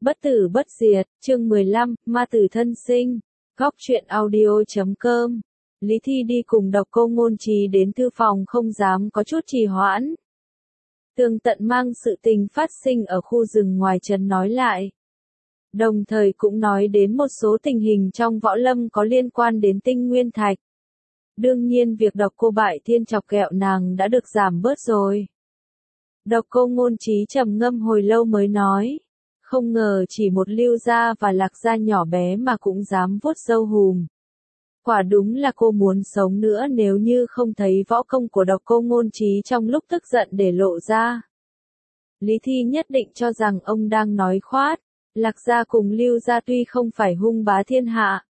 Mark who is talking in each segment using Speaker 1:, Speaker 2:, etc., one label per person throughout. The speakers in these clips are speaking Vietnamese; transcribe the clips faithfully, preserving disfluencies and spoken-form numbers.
Speaker 1: Bất tử bất diệt, chương mười lăm, ma tử thân sinh. Góc truyện audio chấm com. Lý Thi đi cùng Độc Cô Ngôn Trí đến thư phòng không dám có chút trì hoãn. Tường Tận mang sự tình phát sinh ở khu rừng ngoài trấn nói lại. Đồng thời cũng nói đến một số tình hình trong võ lâm có liên quan đến tinh nguyên thạch. Đương nhiên việc Độc Cô Bại Thiên chọc ghẹo nàng đã được giảm bớt rồi. Độc Cô Ngôn Trí trầm ngâm hồi lâu mới nói. Không ngờ chỉ một Lưu gia và Lạc gia nhỏ bé mà cũng dám vuốt râu hùm. Quả đúng là cô muốn sống nữa nếu như không thấy võ công của Độc Cô Ngôn Trí trong lúc tức giận để lộ ra. Lý Thi nhất định cho rằng ông đang nói khoát. Lạc gia cùng Lưu gia tuy không phải hung bá thiên hạ,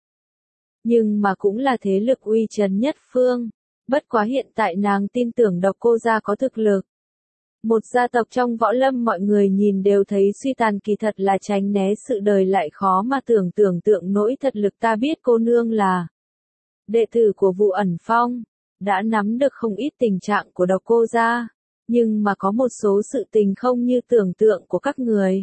Speaker 1: nhưng mà cũng là thế lực uy chấn nhất phương. Bất quá hiện tại nàng tin tưởng Độc Cô gia có thực lực. Một gia tộc trong võ lâm mọi người nhìn đều thấy suy tàn kỳ thật là tránh né sự đời lại khó mà tưởng tưởng tượng nỗi thật lực. Ta biết cô nương là đệ tử của Vụ Ẩn Phong, đã nắm được không ít tình trạng của Độc Cô gia, nhưng mà có một số sự tình không như tưởng tượng của các người.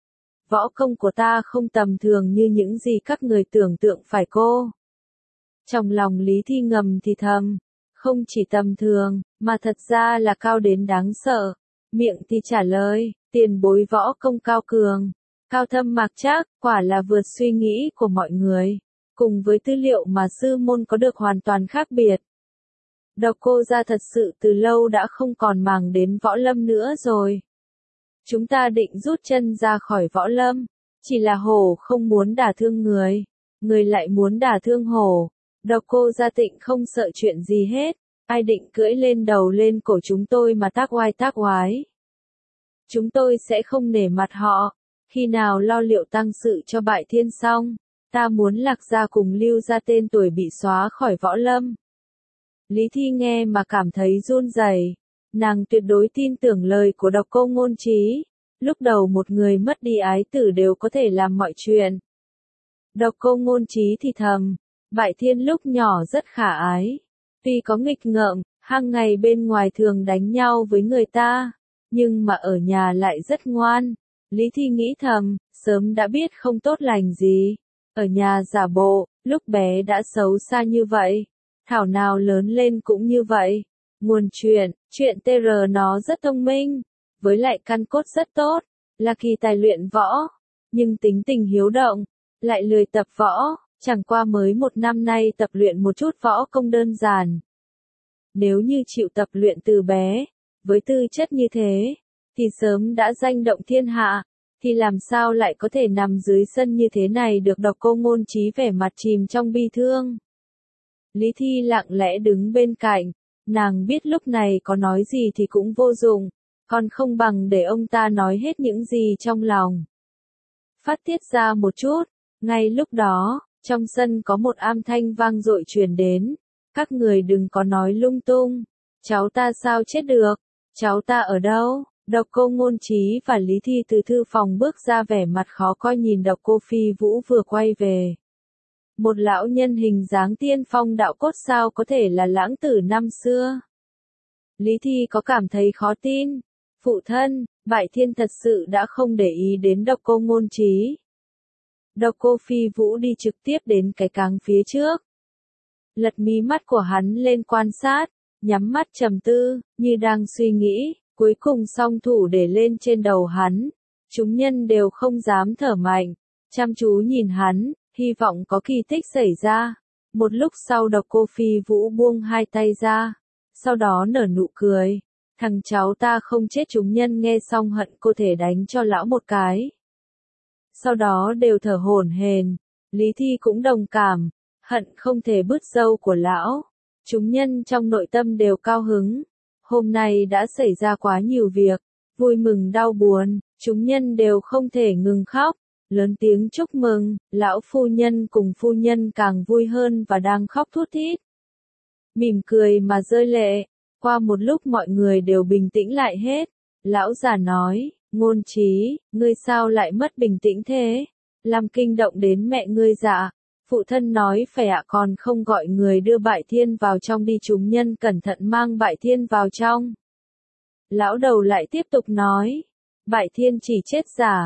Speaker 1: Võ công của ta không tầm thường như những gì các người tưởng tượng phải cô. Trong lòng Lý Thi ngầm thì thầm, không chỉ tầm thường, mà thật ra là cao đến đáng sợ. Miệng thì trả lời, tiền bối võ công cao cường, cao thâm mạc trác, quả là vượt suy nghĩ của mọi người. Cùng với tư liệu mà sư môn có được hoàn toàn khác biệt. Độc Cô gia thật sự từ lâu đã không còn màng đến võ lâm nữa rồi. Chúng ta định rút chân ra khỏi võ lâm, chỉ là hổ không muốn đả thương người, người lại muốn đả thương hổ. Độc Cô gia Tịnh không sợ chuyện gì hết, ai định cưỡi lên đầu lên cổ chúng tôi mà tác oai tác oái. Chúng tôi sẽ không nể mặt họ, khi nào lo liệu tang sự cho Bại Thiên xong, ta muốn Lạc gia cùng Lưu gia tên tuổi bị xóa khỏi võ lâm. Lý Thi nghe mà cảm thấy run rẩy. Nàng tuyệt đối tin tưởng lời của Độc Cô Ngôn Trí. Lúc đầu một người mất đi ái tử đều có thể làm mọi chuyện. Độc Cô Ngôn Trí thì thầm, Bại Thiên lúc nhỏ rất khả ái. Tuy có nghịch ngợm, hàng ngày bên ngoài thường đánh nhau với người ta, nhưng mà ở nhà lại rất ngoan. Lý Thi nghĩ thầm, sớm đã biết không tốt lành gì. Ở nhà giả bộ, lúc bé đã xấu xa như vậy. Thảo nào lớn lên cũng như vậy. Nguồn chuyện, chuyện tê rờ nó rất thông minh, với lại căn cốt rất tốt, là kỳ tài luyện võ, nhưng tính tình hiếu động, lại lười tập võ, chẳng qua mới một năm nay tập luyện một chút võ công đơn giản. Nếu như chịu tập luyện từ bé, với tư chất như thế, thì sớm đã danh động thiên hạ, thì làm sao lại có thể nằm dưới sân như thế này được. Độc Cô Ngôn Trí vẻ mặt chìm trong bi thương. Lý Thi lặng lẽ đứng bên cạnh. Nàng biết lúc này có nói gì thì cũng vô dụng, còn không bằng để ông ta nói hết những gì trong lòng. Phát tiết ra một chút, ngay lúc đó, trong sân có một âm thanh vang dội truyền đến. Các người đừng có nói lung tung, cháu ta sao chết được, cháu ta ở đâu? Độc Cô Ngôn Trí và Lý Thi từ thư phòng bước ra vẻ mặt khó coi nhìn Độc Cô Phi Vũ vừa quay về. Một lão nhân hình dáng tiên phong đạo cốt sao có thể là lãng tử năm xưa. Lý Thi có cảm thấy khó tin. Phụ thân, Bại Thiên thật sự đã không để ý đến Độc Cô Ngôn Trí. Độc Cô Phi Vũ đi trực tiếp đến cái cáng phía trước. Lật mí mắt của hắn lên quan sát, nhắm mắt trầm tư, như đang suy nghĩ, cuối cùng song thủ để lên trên đầu hắn. Chúng nhân đều không dám thở mạnh, chăm chú nhìn hắn. Hy vọng có kỳ tích xảy ra. Một lúc sau Độc Cô Phi Vũ buông hai tay ra, sau đó nở nụ cười. Thằng cháu ta không chết. Chúng nhân nghe xong hận cô thể đánh cho lão một cái. Sau đó đều thở hổn hển. Lý Thi cũng đồng cảm, hận không thể bứt râu của lão. Chúng nhân trong nội tâm đều cao hứng. Hôm nay đã xảy ra quá nhiều việc, vui mừng đau buồn, chúng nhân đều không thể ngừng khóc. Lớn tiếng chúc mừng, lão phu nhân cùng phu nhân càng vui hơn và đang khóc thút thít. Mỉm cười mà rơi lệ, qua một lúc mọi người đều bình tĩnh lại hết. Lão già nói, Ngôn Trí, ngươi sao lại mất bình tĩnh thế? Làm kinh động đến mẹ ngươi dạ? Phụ thân nói phải ạ, còn không gọi người đưa Bại Thiên vào trong đi. Chúng nhân cẩn thận mang Bại Thiên vào trong. Lão đầu lại tiếp tục nói, Bại Thiên chỉ chết giả.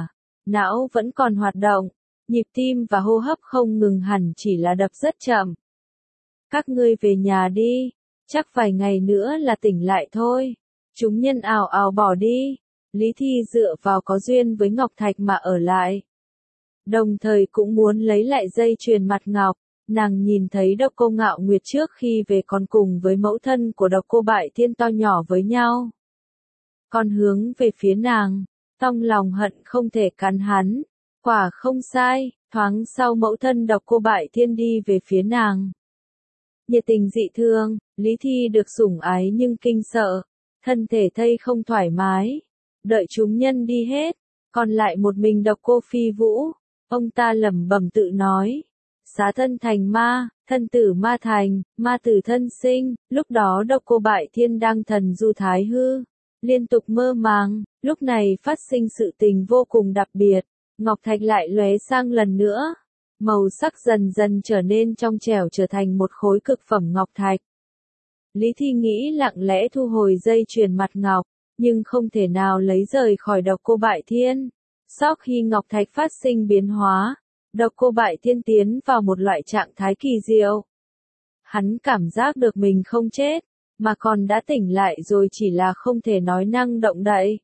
Speaker 1: não vẫn còn hoạt động, nhịp tim và hô hấp không ngừng hẳn chỉ là đập rất chậm. Các ngươi về nhà đi, chắc vài ngày nữa là tỉnh lại thôi. Chúng nhân ào ào bỏ đi, Lý Thi dựa vào có duyên với Ngọc Thạch mà ở lại. Đồng thời cũng muốn lấy lại dây chuyền mặt ngọc, nàng nhìn thấy Độc Cô Ngạo Nguyệt trước khi về còn cùng với mẫu thân của Độc Cô Bại Thiên to nhỏ với nhau. Còn hướng về phía nàng, trong lòng hận không thể cắn hắn, quả không sai, thoáng sau mẫu thân Độc Cô Bại Thiên đi về phía nàng. Nhiệt tình dị thương, Lý Thi được sủng ái nhưng kinh sợ, thân thể thây không thoải mái. Đợi chúng nhân đi hết, còn lại một mình Độc Cô Phi Vũ, ông ta lẩm bẩm tự nói. Xá thân thành ma, thân tử ma thành, ma tử thân sinh, lúc đó Độc Cô Bại Thiên đang thần du thái hư, liên tục mơ màng, lúc này phát sinh sự tình vô cùng đặc biệt, Ngọc Thạch lại lóe sang lần nữa, màu sắc dần dần trở nên trong trẻo trở thành một khối cực phẩm Ngọc Thạch. Lý Thi nghĩ lặng lẽ thu hồi dây chuyền mặt ngọc, nhưng không thể nào lấy rời khỏi Độc Cô Bại Thiên. Sau khi Ngọc Thạch phát sinh biến hóa, Độc Cô Bại Thiên tiến vào một loại trạng thái kỳ diệu. Hắn cảm giác được mình không chết, mà còn đã tỉnh lại rồi chỉ là không thể nói năng động đậy.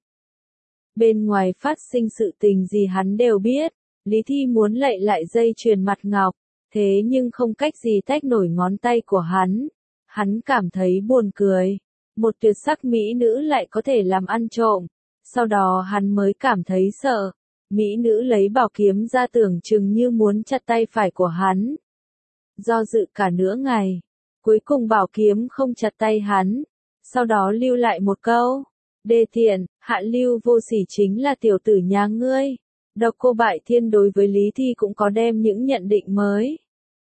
Speaker 1: Bên ngoài phát sinh sự tình gì hắn đều biết, Lý Thi muốn lạy lại dây chuyền mặt ngọc, thế nhưng không cách gì tách nổi ngón tay của hắn. Hắn cảm thấy buồn cười, một tuyệt sắc mỹ nữ lại có thể làm ăn trộm, sau đó hắn mới cảm thấy sợ. Mỹ nữ lấy bảo kiếm ra tưởng chừng như muốn chặt tay phải của hắn. Do dự cả nửa ngày, cuối cùng bảo kiếm không chặt tay hắn, sau đó lưu lại một câu. Đê tiện, hạ lưu vô sỉ chính là tiểu tử nhà ngươi. Độc Cô Bại Thiên đối với Lý Thi cũng có đem những nhận định mới.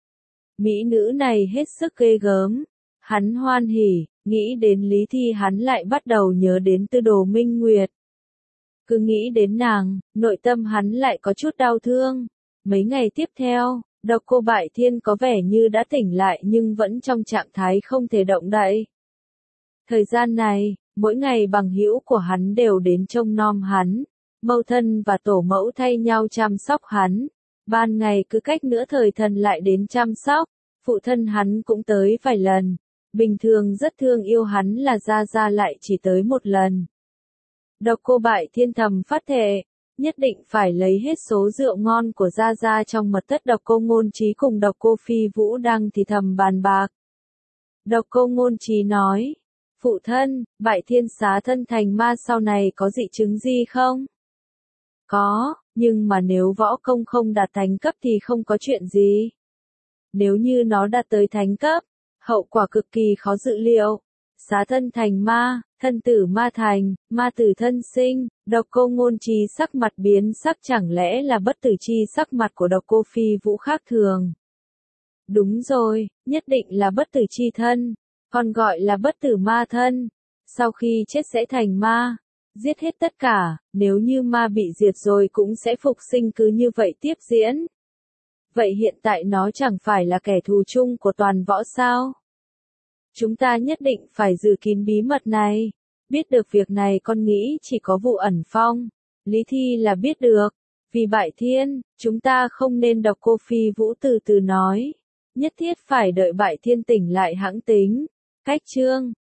Speaker 1: Mỹ nữ này hết sức ghê gớm. Hắn hoan hỉ, nghĩ đến Lý Thi hắn lại bắt đầu nhớ đến Tư Đồ Minh Nguyệt. Cứ nghĩ đến nàng, nội tâm hắn lại có chút đau thương. Mấy ngày tiếp theo, Độc Cô Bại Thiên có vẻ như đã tỉnh lại nhưng vẫn trong trạng thái không thể động đậy. Thời gian này, mỗi ngày bằng hữu của hắn đều đến trông nom hắn, mẫu thân và tổ mẫu thay nhau chăm sóc hắn. Ban ngày cứ cách nửa thời thần lại đến chăm sóc, phụ thân hắn cũng tới vài lần. Bình thường rất thương yêu hắn là Gia Gia lại chỉ tới một lần. Độc Cô Bại Thiên thầm phát thệ, nhất định phải lấy hết số rượu ngon của Gia Gia trong mật thất Độc Cô Ngôn Trí cùng Độc Cô Phi Vũ đang thì thầm bàn bạc. Độc Cô Ngôn Trí nói, phụ thân, Bại Thiên xá thân thành ma sau này có dị chứng gì không? Có, nhưng mà nếu võ công không đạt thánh cấp thì không có chuyện gì. Nếu như nó đạt tới thánh cấp, hậu quả cực kỳ khó dự liệu. Xá thân thành ma, thân tử ma thành, ma tử thân sinh. Độc Cô Ngôn Trí sắc mặt biến sắc, chẳng lẽ là bất tử chi sắc mặt của Độc Cô Phi Vũ khác thường. Đúng rồi, nhất định là bất tử chi thân, còn gọi là bất tử ma thân. Sau khi chết sẽ thành ma, giết hết tất cả, nếu như ma bị diệt rồi cũng sẽ phục sinh, cứ như vậy tiếp diễn. Vậy hiện tại nó chẳng phải là kẻ thù chung của toàn võ sao? Chúng ta nhất định phải giữ kín bí mật này. Biết được việc này con nghĩ chỉ có Vụ Ẩn Phong. Lý Thi là biết được. Vì Bại Thiên, chúng ta không nên. Độc Cô Phi Vũ từ từ nói. Nhất thiết phải đợi Bại Thiên tỉnh lại hãng tính. Cách chương